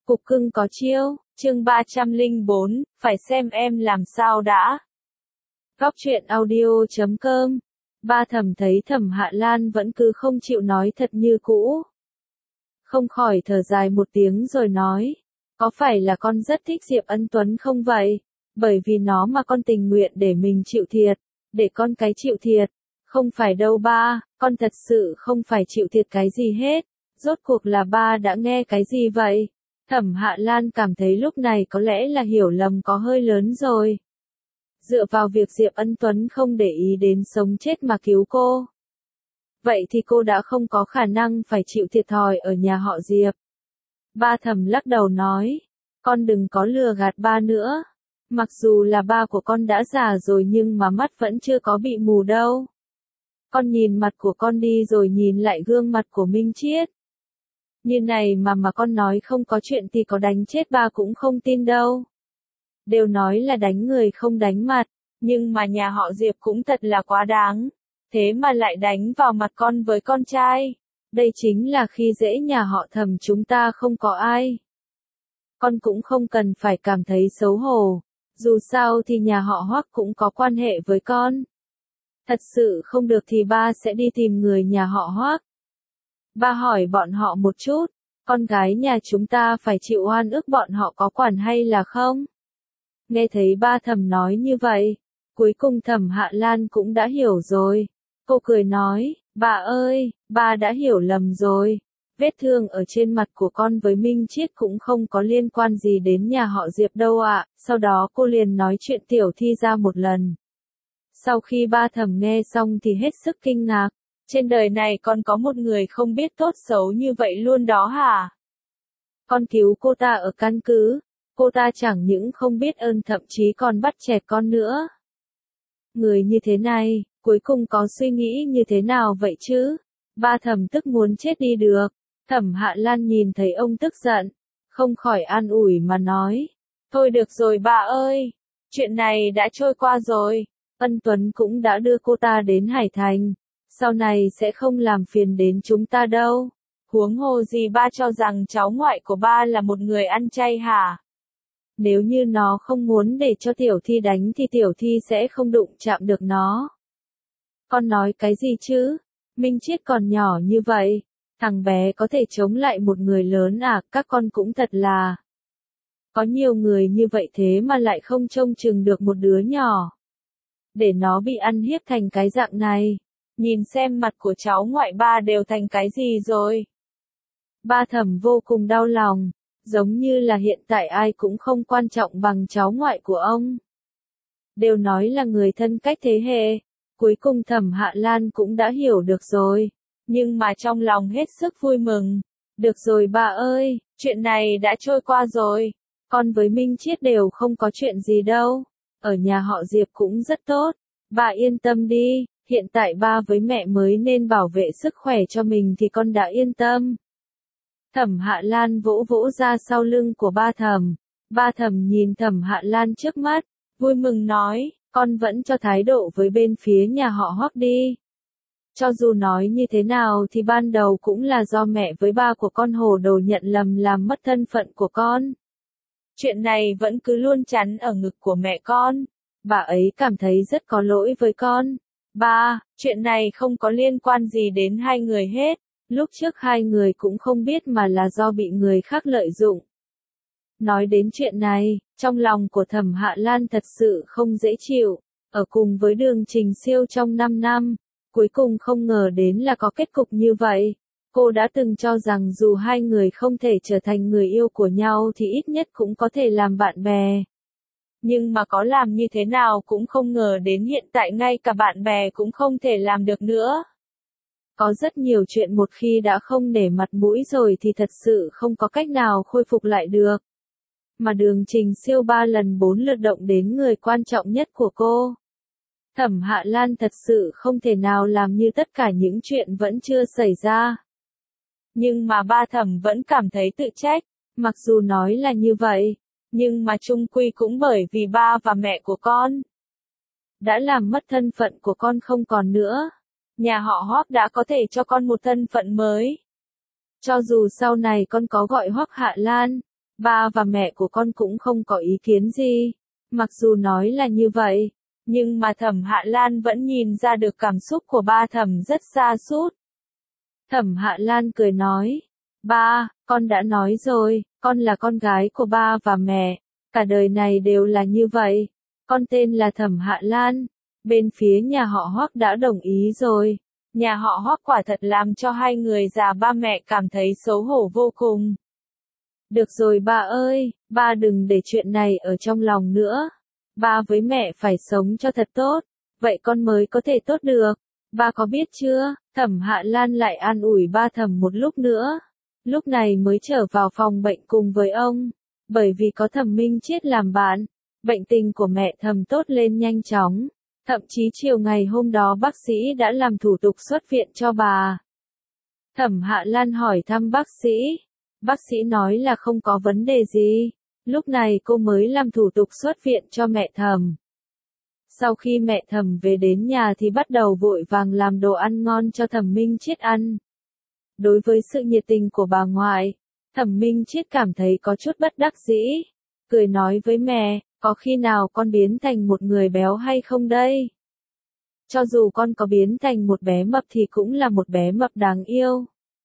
Cục cưng có chiêu, chương 304, phải xem em làm sao đã. Góc truyện audio.com. Ba Thẩm thấy Thẩm Hạ Lan vẫn cứ không chịu nói thật như cũ. Không khỏi thở dài một tiếng rồi nói, có phải là con rất thích Diệp Ân Tuấn không vậy? Bởi vì nó mà con tình nguyện để mình chịu thiệt, để con cái chịu thiệt. Không phải đâu ba, con thật sự không phải chịu thiệt cái gì hết. Rốt cuộc là ba đã nghe cái gì vậy? Thẩm Hạ Lan cảm thấy lúc này có lẽ là hiểu lầm có hơi lớn rồi. Dựa vào việc Diệp Ân Tuấn không để ý đến sống chết mà cứu cô. Vậy thì cô đã không có khả năng phải chịu thiệt thòi ở nhà họ Diệp. Ba Thẩm lắc đầu nói, con đừng có lừa gạt ba nữa. Mặc dù là ba của con đã già rồi nhưng mà mắt vẫn chưa có bị mù đâu. Con nhìn mặt của con đi rồi nhìn lại gương mặt của Minh Chiết. Như này mà con nói không có chuyện thì có đánh chết ba cũng không tin đâu. Đều nói là đánh người không đánh mặt, nhưng mà nhà họ Diệp cũng thật là quá đáng. Thế mà lại đánh vào mặt con với con trai. Đây chính là khi dễ nhà họ Thẩm chúng ta không có ai. Con cũng không cần phải cảm thấy xấu hổ. Dù sao thì nhà họ Hoắc cũng có quan hệ với con. Thật sự không được thì ba sẽ đi tìm người nhà họ Hoắc. Ba hỏi bọn họ một chút, con gái nhà chúng ta phải chịu oan ức bọn họ có quản hay là không? Nghe thấy ba Thẩm nói như vậy, cuối cùng Thẩm Hạ Lan cũng đã hiểu rồi. Cô cười nói, bà ơi, ba đã hiểu lầm rồi. Vết thương ở trên mặt của con với Minh Chiết cũng không có liên quan gì đến nhà họ Diệp đâu ạ. Sau đó cô liền nói chuyện Tiểu Thi ra một lần. Sau khi ba Thẩm nghe xong thì hết sức kinh ngạc. Trên đời này còn có một người không biết tốt xấu như vậy luôn đó hả? Con cứu cô ta ở căn cứ. Cô ta chẳng những không biết ơn thậm chí còn bắt chẹt con nữa. Người như thế này, cuối cùng có suy nghĩ như thế nào vậy chứ? Ba Thẩm tức muốn chết đi được. Thẩm Hạ Lan nhìn thấy ông tức giận, không khỏi an ủi mà nói. Thôi được rồi ba ơi, chuyện này đã trôi qua rồi. Ân Tuấn cũng đã đưa cô ta đến Hải Thành. Sau này sẽ không làm phiền đến chúng ta đâu. Huống hồ gì ba cho rằng cháu ngoại của ba là một người ăn chay hả? Nếu như nó không muốn để cho Tiểu Thi đánh thì Tiểu Thi sẽ không đụng chạm được nó. Con nói cái gì chứ? Minh Chiết còn nhỏ như vậy. Thằng bé có thể chống lại một người lớn à? Các con cũng thật là. Có nhiều người như vậy thế mà lại không trông chừng được một đứa nhỏ. Để nó bị ăn hiếp thành cái dạng này. Nhìn xem mặt của cháu ngoại ba đều thành cái gì rồi. Ba Thẩm vô cùng đau lòng. Giống như là hiện tại ai cũng không quan trọng bằng cháu ngoại của ông. Đều nói là người thân cách thế hệ. Cuối cùng Thẩm Hạ Lan cũng đã hiểu được rồi. Nhưng mà trong lòng hết sức vui mừng. Được rồi ba ơi, chuyện này đã trôi qua rồi. Con với Minh Chiết đều không có chuyện gì đâu. Ở nhà họ Diệp cũng rất tốt. Bà yên tâm đi, hiện tại ba với mẹ mới nên bảo vệ sức khỏe cho mình thì con đã yên tâm. Thẩm Hạ Lan vỗ vỗ ra sau lưng của ba Thẩm. Ba Thẩm nhìn Thẩm Hạ Lan trước mắt, vui mừng nói, con vẫn cho thái độ với bên phía nhà họ Hoắc đi. Cho dù nói như thế nào thì ban đầu cũng là do mẹ với ba của con hồ đồ nhận lầm làm mất thân phận của con. Chuyện này vẫn cứ luôn chắn ở ngực của mẹ con. Bà ấy cảm thấy rất có lỗi với con. Ba, chuyện này không có liên quan gì đến hai người hết. Lúc trước hai người cũng không biết mà là do bị người khác lợi dụng. Nói đến chuyện này, trong lòng của Thẩm Hạ Lan thật sự không dễ chịu. Ở cùng với Đường Trình Siêu trong 5 năm, cuối cùng không ngờ đến là có kết cục như vậy. Cô đã từng cho rằng dù hai người không thể trở thành người yêu của nhau thì ít nhất cũng có thể làm bạn bè. Nhưng mà có làm như thế nào cũng không ngờ đến hiện tại ngay cả bạn bè cũng không thể làm được nữa. Có rất nhiều chuyện một khi đã không để mặt mũi rồi thì thật sự không có cách nào khôi phục lại được. Mà Đường Trình Siêu 3 lần 4 lượt động đến người quan trọng nhất của cô. Thẩm Hạ Lan thật sự không thể nào làm như tất cả những chuyện vẫn chưa xảy ra. Nhưng mà ba Thẩm vẫn cảm thấy tự trách, mặc dù nói là như vậy, nhưng mà chung quy cũng bởi vì ba và mẹ của con đã làm mất thân phận của con không còn nữa. Nhà họ Hoắc đã có thể cho con một thân phận mới. Cho dù sau này con có gọi Hoắc Hạ Lan, Ba và mẹ của con cũng không có ý kiến gì. Mặc dù nói là như vậy, nhưng mà Thẩm Hạ Lan vẫn nhìn ra được cảm xúc của ba Thẩm rất sa sút. Thẩm Hạ Lan cười nói, ba, con đã nói rồi, con là con gái của ba và mẹ, cả đời này đều là như vậy. Con tên là Thẩm Hạ Lan, bên phía nhà họ Hoắc đã đồng ý rồi. Nhà họ Hoắc quả thật làm cho hai người già ba mẹ cảm thấy xấu hổ vô cùng. Được rồi ba ơi, ba đừng để chuyện này ở trong lòng nữa. Ba với mẹ phải sống cho thật tốt, vậy con mới có thể tốt được. Ba có biết chưa? Thẩm Hạ Lan lại an ủi ba Thẩm một lúc nữa. Lúc này mới trở vào phòng bệnh cùng với ông. Bởi vì có Thẩm Minh Chiết làm bạn, bệnh tình của mẹ Thẩm tốt lên nhanh chóng. Thậm chí chiều ngày hôm đó bác sĩ đã làm thủ tục xuất viện cho bà. Thẩm Hạ Lan hỏi thăm bác sĩ. Bác sĩ nói là không có vấn đề gì. Lúc này cô mới làm thủ tục xuất viện cho mẹ Thẩm. Sau khi mẹ Thẩm về đến nhà thì bắt đầu vội vàng làm đồ ăn ngon cho Thẩm Minh Chiết ăn. Đối với sự nhiệt tình của bà ngoại, Thẩm Minh Chiết cảm thấy có chút bất đắc dĩ. Cười nói với mẹ, có khi nào con biến thành một người béo hay không đây? Cho dù con có biến thành một bé mập thì cũng là một bé mập đáng yêu.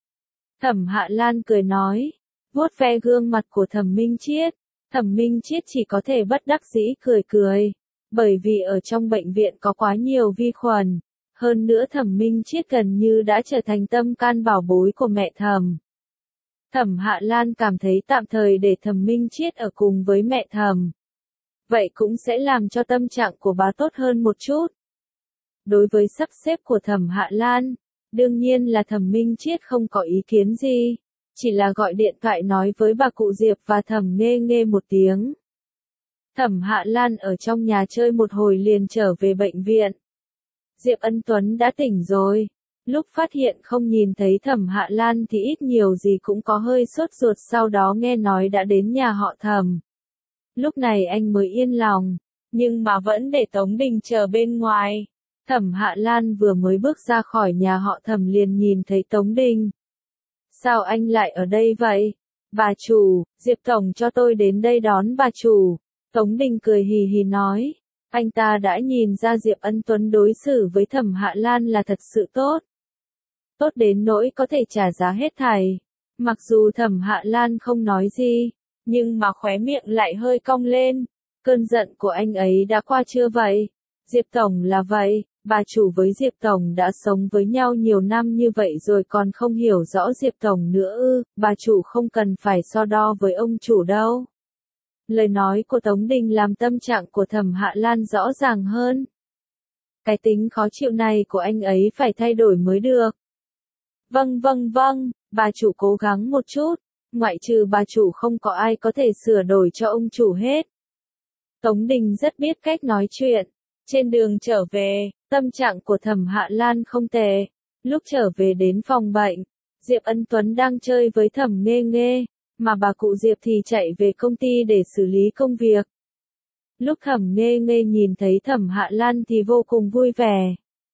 Thẩm Hạ Lan cười nói, vuốt ve gương mặt của Thẩm Minh Chiết. Thẩm Minh Chiết chỉ có thể bất đắc dĩ cười cười, bởi vì ở trong bệnh viện có quá nhiều vi khuẩn. Hơn nữa Thẩm Minh Chiết gần như đã trở thành tâm can bảo bối của mẹ Thẩm. Thẩm Hạ Lan cảm thấy tạm thời để Thẩm Minh Chiết ở cùng với mẹ Thẩm. Vậy cũng sẽ làm cho tâm trạng của bà tốt hơn một chút. Đối với sắp xếp của Thẩm Hạ Lan, đương nhiên là Thẩm Minh Chiết không có ý kiến gì, chỉ là gọi điện thoại nói với bà cụ Diệp và Thẩm Nghê Nghê một tiếng. Thẩm Hạ Lan ở trong nhà chơi một hồi liền trở về bệnh viện. Diệp Ân Tuấn đã tỉnh rồi. Lúc phát hiện không nhìn thấy Thẩm Hạ Lan thì ít nhiều gì cũng có hơi sốt ruột, sau đó nghe nói đã đến nhà họ Thẩm. Lúc này anh mới yên lòng, nhưng mà vẫn để Tống Đình chờ bên ngoài. Thẩm Hạ Lan vừa mới bước ra khỏi nhà họ Thẩm liền nhìn thấy Tống Đình. Sao anh lại ở đây vậy? Bà chủ, Diệp Tổng cho tôi đến đây đón bà chủ. Tống Đình cười hì hì nói. Anh ta đã nhìn ra Diệp Ân Tuấn đối xử với Thẩm Hạ Lan là thật sự tốt. Tốt đến nỗi có thể trả giá hết thảy. Mặc dù Thẩm Hạ Lan không nói gì, nhưng mà khóe miệng lại hơi cong lên. Cơn giận của anh ấy đã qua chưa vậy? Diệp Tổng là vậy, bà chủ với Diệp Tổng đã sống với nhau nhiều năm như vậy rồi còn không hiểu rõ Diệp Tổng nữa ư? Bà chủ không cần phải so đo với ông chủ đâu. Lời nói của Tống Đình làm tâm trạng của Thẩm Hạ Lan rõ ràng hơn. Cái tính khó chịu này của anh ấy phải thay đổi mới được. Vâng, bà chủ cố gắng một chút, ngoại trừ bà chủ không có ai có thể sửa đổi cho ông chủ hết. Tống Đình rất biết cách nói chuyện. Trên đường trở về, tâm trạng của Thẩm Hạ Lan không tệ. Lúc trở về đến phòng bệnh, Diệp Ân Tuấn đang chơi với Thẩm Nghê Nghê, mà bà cụ Diệp thì chạy về công ty để xử lý công việc. Lúc Thẩm Nghê Nghê nhìn thấy Thẩm Hạ Lan thì vô cùng vui vẻ.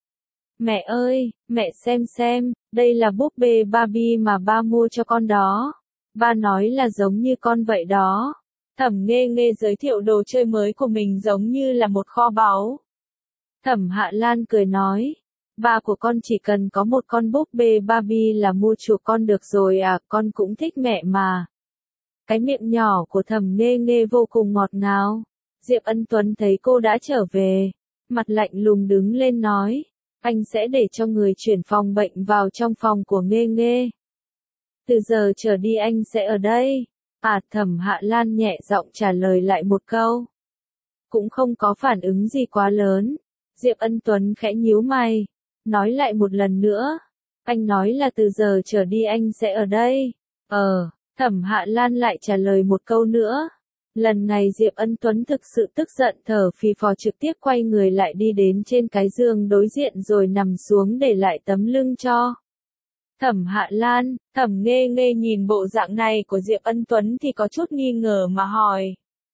Mẹ ơi, mẹ xem, đây là búp bê Barbie mà ba mua cho con đó. Ba nói là giống như con vậy đó. Thẩm Nghê Nghê giới thiệu đồ chơi mới của mình giống như là một kho báu. Thẩm Hạ Lan cười nói, ba của con chỉ cần có một con búp bê Barbie là mua chuộc con được rồi à, con cũng thích mẹ mà. Cái miệng nhỏ của Thẩm Nghê Nghê vô cùng ngọt ngào. Diệp Ân Tuấn thấy cô đã trở về, mặt lạnh lùng đứng lên nói, anh sẽ để cho người chuyển phòng bệnh vào trong phòng của Nghê Nghê. Từ giờ trở đi anh sẽ ở đây. Thẩm Hạ Lan nhẹ giọng trả lời lại một câu. Cũng không có phản ứng gì quá lớn. Diệp Ân Tuấn khẽ nhíu mày, nói lại một lần nữa. Anh nói là từ giờ trở đi anh sẽ ở đây. Thẩm Hạ Lan lại trả lời một câu nữa. Lần này Diệp Ân Tuấn thực sự tức giận thở phì phò trực tiếp quay người lại đi đến trên cái giường đối diện rồi nằm xuống để lại tấm lưng cho. Thẩm Hạ Lan, Thẩm Nghê Nghê nhìn bộ dạng này của Diệp Ân Tuấn thì có chút nghi ngờ mà hỏi.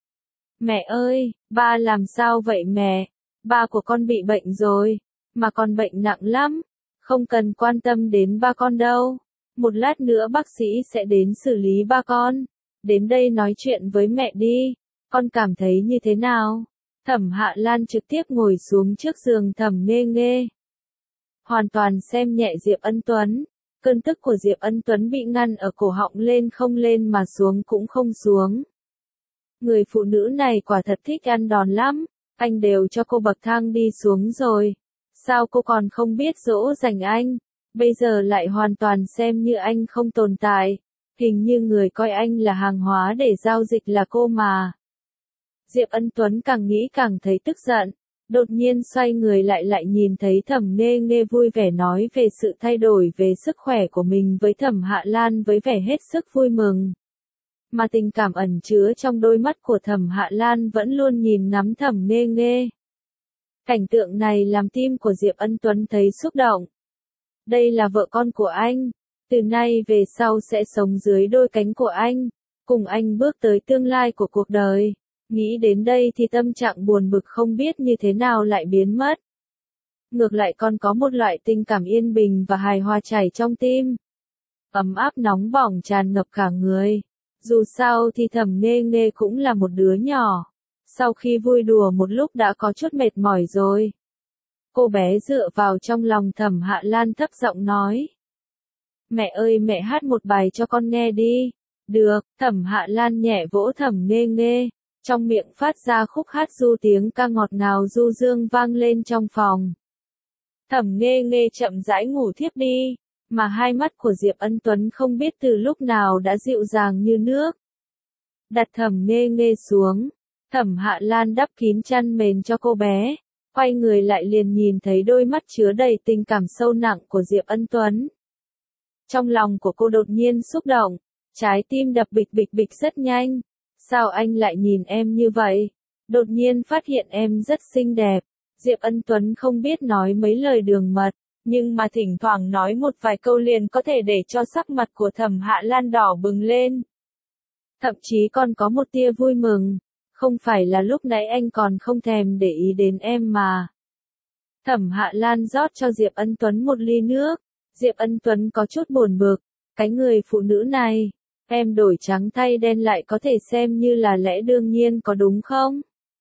Mẹ ơi, ba làm sao vậy mẹ? Ba của con bị bệnh rồi, mà con bệnh nặng lắm, không cần quan tâm đến ba con đâu. Một lát nữa bác sĩ sẽ đến xử lý ba con. đến đây nói chuyện với mẹ đi, con cảm thấy như thế nào? Thẩm Hạ Lan trực tiếp ngồi xuống trước giường Thẩm Nghê Nghê. Hoàn toàn xem nhẹ Diệp Ân Tuấn. Cơn tức của Diệp Ân Tuấn bị ngăn ở cổ họng, lên không lên mà xuống cũng không xuống. Người phụ nữ này quả thật thích ăn đòn lắm, anh đều cho cô bậc thang đi xuống rồi. Sao cô còn không biết dỗ dành anh? Bây giờ lại hoàn toàn xem như anh không tồn tại. Hình như người coi anh là hàng hóa để giao dịch là cô mà. Diệp Ân Tuấn càng nghĩ càng thấy tức giận. Đột nhiên xoay người lại nhìn thấy Thẩm Nghê Nghê vui vẻ nói về sự thay đổi về sức khỏe của mình với Thẩm Hạ Lan với vẻ hết sức vui mừng. Mà tình cảm ẩn chứa trong đôi mắt của Thẩm Hạ Lan vẫn luôn nhìn ngắm Thẩm Nghê Nghê. Cảnh tượng này làm tim của Diệp Ân Tuấn thấy xúc động. Đây là vợ con của anh, từ nay về sau sẽ sống dưới đôi cánh của anh, cùng anh bước tới tương lai của cuộc đời. Nghĩ đến đây thì tâm trạng buồn bực không biết như thế nào lại biến mất. Ngược lại còn có một loại tình cảm yên bình và hài hòa chảy trong tim. Ấm áp nóng bỏng tràn ngập cả người. Dù sao thì Thẩm Nghê Nghê cũng là một đứa nhỏ. Sau khi vui đùa một lúc đã có chút mệt mỏi rồi. Cô bé dựa vào trong lòng Thẩm Hạ Lan thấp giọng nói. Mẹ ơi, mẹ hát một bài cho con nghe đi. Được, Thẩm Hạ Lan nhẹ vỗ Thẩm Nghê Nghê. Trong miệng phát ra khúc hát du, tiếng ca ngọt ngào du dương vang lên trong phòng. Thẩm Nghê Nghê chậm rãi ngủ thiếp đi, mà hai mắt của Diệp Ân Tuấn không biết từ lúc nào đã dịu dàng như nước. Đặt Thẩm Nghê Nghê xuống, Thẩm Hạ Lan đắp kín chăn mền cho cô bé, quay người lại liền nhìn thấy đôi mắt chứa đầy tình cảm sâu nặng của Diệp Ân Tuấn. Trong lòng của cô đột nhiên xúc động, trái tim đập bịch bịch bịch rất nhanh. Sao anh lại nhìn em như vậy? Đột nhiên phát hiện em rất xinh đẹp. Diệp Ân Tuấn không biết nói mấy lời đường mật, nhưng mà thỉnh thoảng nói một vài câu liền có thể để cho sắc mặt của Thẩm Hạ Lan đỏ bừng lên. Thậm chí còn có một tia vui mừng. Không phải là lúc nãy anh còn không thèm để ý đến em mà. Thẩm Hạ Lan rót cho Diệp Ân Tuấn một ly nước. Diệp Ân Tuấn có chút buồn bực. Cái người phụ nữ này, em đổi trắng thay đen lại có thể xem như là lẽ đương nhiên có đúng không?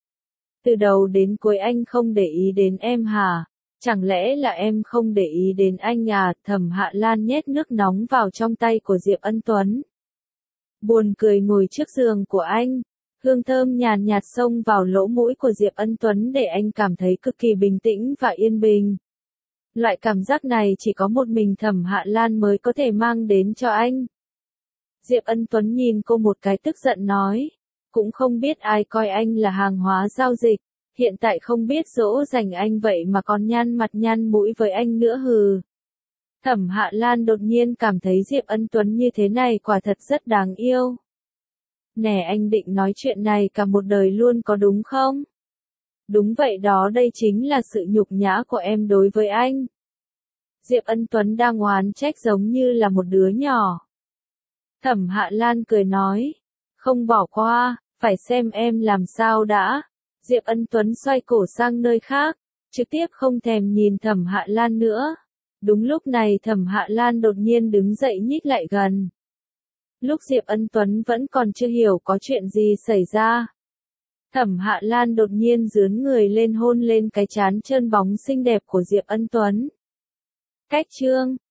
Từ đầu đến cuối anh không để ý đến em hả? Chẳng lẽ là em không để ý đến anh à? Thẩm Hạ Lan nhét nước nóng vào trong tay của Diệp Ân Tuấn. Buồn cười ngồi trước giường của anh. Hương thơm nhàn nhạt xông vào lỗ mũi của Diệp Ân Tuấn để anh cảm thấy cực kỳ bình tĩnh và yên bình. Loại cảm giác này chỉ có một mình Thẩm Hạ Lan mới có thể mang đến cho anh. Diệp Ân Tuấn nhìn cô một cái tức giận nói. Cũng không biết ai coi anh là hàng hóa giao dịch. Hiện tại không biết dỗ dành anh vậy mà còn nhăn mặt nhăn mũi với anh nữa hừ. Thẩm Hạ Lan đột nhiên cảm thấy Diệp Ân Tuấn như thế này quả thật rất đáng yêu. Nè, anh định nói chuyện này cả một đời luôn có đúng không? Đúng vậy đó, đây chính là sự nhục nhã của em đối với anh. Diệp Ân Tuấn đang oán trách giống như là một đứa nhỏ. Thẩm Hạ Lan cười nói. Không bỏ qua, phải xem em làm sao đã. Diệp Ân Tuấn xoay cổ sang nơi khác, trực tiếp không thèm nhìn Thẩm Hạ Lan nữa. Đúng lúc này Thẩm Hạ Lan đột nhiên đứng dậy nhích lại gần. Lúc Diệp Ân Tuấn vẫn còn chưa hiểu có chuyện gì xảy ra. Thẩm Hạ Lan đột nhiên dướn người lên hôn lên cái trán trơn bóng xinh đẹp của Diệp Ân Tuấn. Cách chương